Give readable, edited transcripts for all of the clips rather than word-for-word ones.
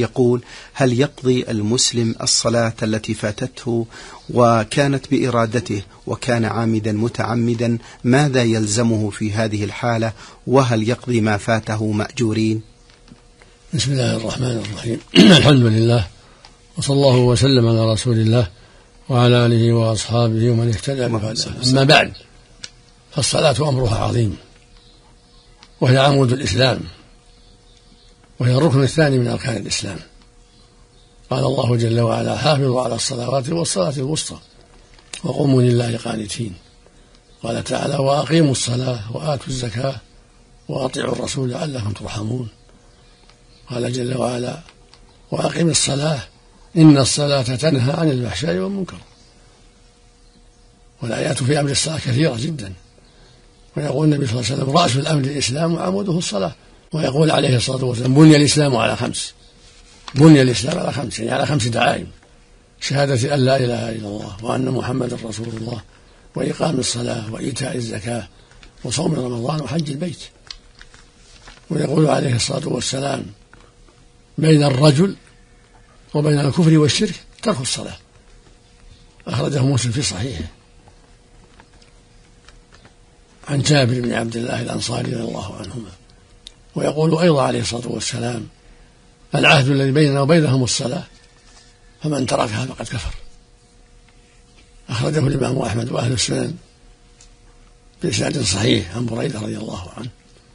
يقول: هل يقضي المسلم الصلاة التي فاتته وكانت بإرادته وكان عامدا متعمدا؟ ماذا يلزمه في هذه الحالة؟ وهل يقضي ما فاته مأجورين؟ بسم الله الرحمن الرحيم. الحمد لله، وصلى الله وسلم على رسول الله وعلى آله وأصحابه ومن اهتدى بهداه. أما بعد، فالصلاة أمرها عظيم، وهي عمود الإسلام، وهي الركن الثاني من أركان الإسلام. قال الله جل وعلا: حافظوا على الصلوات والصلاة الوسطى وقوموا لله قانتين. قال تعالى: وأقيموا الصلاة وآتوا الزكاة وأطيعوا الرسول لعلكم ترحمون. قال جل وعلا: وأقم الصلاة إن الصلاة تنهى عن الفحشاء والمنكر. والآيات في أمر الصلاة كثيرة جدا. ويقول النبي صلى الله عليه وسلم: رأس الأمر الإسلام وعموده الصلاة. ويقول عليه الصلاة والسلام: بني الإسلام على خمس. بني الإسلام على خمس، يعني على 5 دعائم: شهادة أن لا إله إلا الله وأن محمد رسول الله، وإقام الصلاة، وإيتاء الزكاة، وصوم رمضان، وحج البيت. ويقول عليه الصلاة والسلام: بين الرجل وبين الكفر والشرك ترك الصلاة. أخرجه مسلم في صحيحه عن جابر بن عبد الله الأنصاري رضي الله عنهما. ويقول أيضا عليه الصلاة والسلام: العهد الذي بيننا وبينهم الصلاة، فمن تركها فقد كفر. أخرجه الإمام أحمد وأهل السنن بإسناد صحيح عن بريدة رضي الله عنه.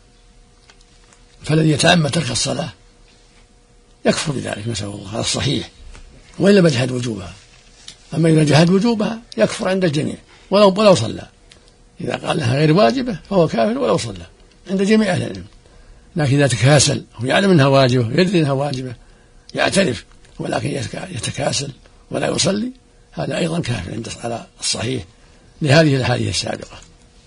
فالذي يتعمد ترك الصلاة يكفر بذلك، نسأل الله، على الصحيح، وإن لم يجحد وجوبها. أما إذا جحد وجوبها يكفر عند الجميع ولو صلى. إذا قال لها غير واجبة فهو كافر ولو صلى عند جميع أهل العلم. لكن إذا تكاسل ويعلم أنها واجبة ويدري أنها واجبة يعترف ولكن يتكاسل ولا يصلي، هذا أيضا كافر عند على الصحيح لهذه الحالة السابقة.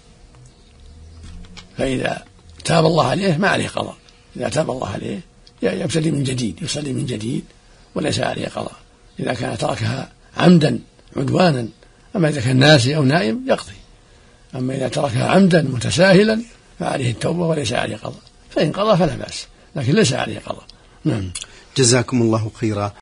فإذا تاب الله عليه ما عليه قضاء. إذا تاب الله عليه يبتدي من جديد، يصلي من جديد وليس عليه قضاء إذا كان تركها عمدا عدوانا. أما إذا كان ناسي أو نائم يقضي. أما إذا تركها عمدا متساهلا فعليه التوبة وليس عليه قضاء. فإن قضى فلا بأس، لكن ليس عليه قضاء. نعم. جزاكم الله خيرا.